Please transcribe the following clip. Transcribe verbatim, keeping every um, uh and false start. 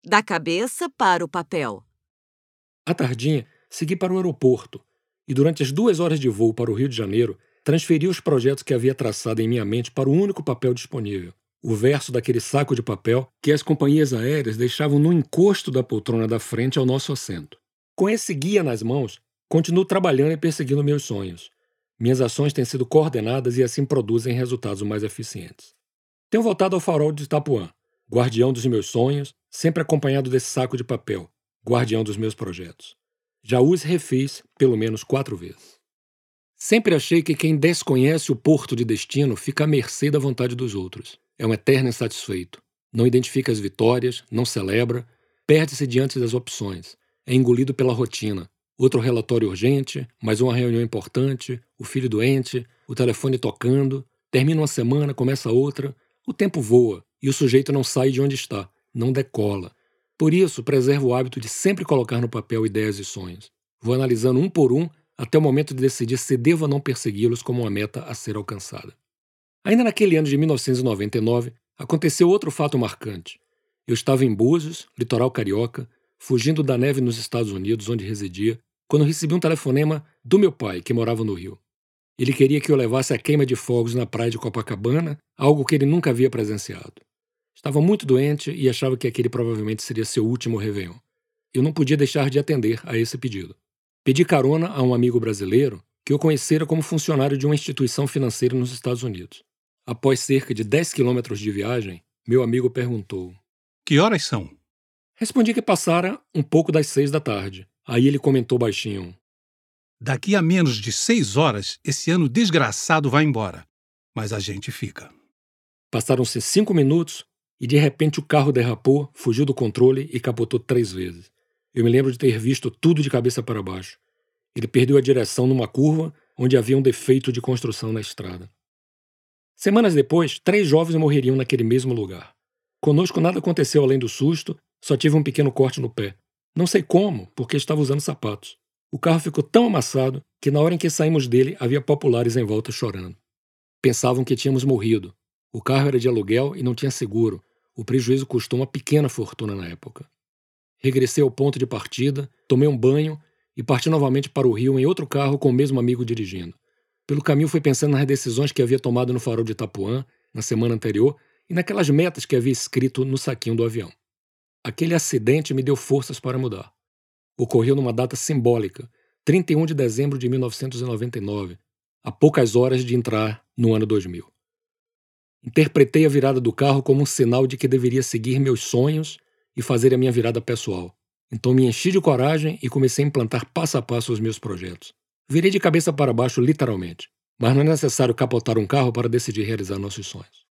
Da cabeça para o papel. À tardinha, segui para o aeroporto e, durante as duas horas de voo para o Rio de Janeiro, transferi os projetos que havia traçado em minha mente para o único papel disponível, o verso daquele saco de papel que as companhias aéreas deixavam no encosto da poltrona da frente ao nosso assento. Com esse guia nas mãos, continuo trabalhando e perseguindo meus sonhos. Minhas ações têm sido coordenadas e assim produzem resultados mais eficientes. Tenho voltado ao farol de Itapuã, guardião dos meus sonhos, sempre acompanhado desse saco de papel, guardião dos meus projetos. Já os refiz pelo menos quatro vezes. Sempre achei que quem desconhece o porto de destino fica à mercê da vontade dos outros. É um eterno insatisfeito. Não identifica as vitórias, não celebra, perde-se diante das opções. É engolido pela rotina. Outro relatório urgente, mais uma reunião importante, o filho doente, o telefone tocando. Termina uma semana, começa outra. O tempo voa e o sujeito não sai de onde está, não decola. Por isso, preservo o hábito de sempre colocar no papel ideias e sonhos. Vou analisando um por um até o momento de decidir se devo ou não persegui-los como uma meta a ser alcançada. Ainda naquele ano de mil novecentos e noventa e nove, aconteceu outro fato marcante. Eu estava em Búzios, litoral carioca, fugindo da neve nos Estados Unidos, onde residia, quando recebi um telefonema do meu pai, que morava no Rio. Ele queria que eu levasse a queima de fogos na praia de Copacabana, algo que ele nunca havia presenciado. Estava muito doente e achava que aquele provavelmente seria seu último réveillon. Eu não podia deixar de atender a esse pedido. Pedi carona a um amigo brasileiro que eu conhecera como funcionário de uma instituição financeira nos Estados Unidos. Após cerca de dez quilômetros de viagem, meu amigo perguntou: Que horas são? Respondi que passara um pouco das seis da tarde. Aí ele comentou baixinho: Daqui a menos de seis horas, esse ano desgraçado vai embora. Mas a gente fica. Passaram-se cinco minutos e de repente o carro derrapou, fugiu do controle e capotou três vezes. Eu me lembro de ter visto tudo de cabeça para baixo. Ele perdeu a direção numa curva onde havia um defeito de construção na estrada. Semanas depois, três jovens morreriam naquele mesmo lugar. Conosco nada aconteceu além do susto, só tive um pequeno corte no pé. Não sei como, porque estava usando sapatos. O carro ficou tão amassado que na hora em que saímos dele havia populares em volta chorando. Pensavam que tínhamos morrido. O carro era de aluguel e não tinha seguro. O prejuízo custou uma pequena fortuna na época. Regressei ao ponto de partida, tomei um banho e parti novamente para o Rio em outro carro com o mesmo amigo dirigindo. Pelo caminho fui pensando nas decisões que havia tomado no farol de Itapuã, na semana anterior, e naquelas metas que havia escrito no saquinho do avião. Aquele acidente me deu forças para mudar. Ocorreu numa data simbólica, trinta e um de dezembro de mil novecentos e noventa e nove, a poucas horas de entrar no ano dois mil. Interpretei a virada do carro como um sinal de que deveria seguir meus sonhos e fazer a minha virada pessoal. Então me enchi de coragem e comecei a implantar passo a passo os meus projetos. Virei de cabeça para baixo literalmente, mas não é necessário capotar um carro para decidir realizar nossos sonhos.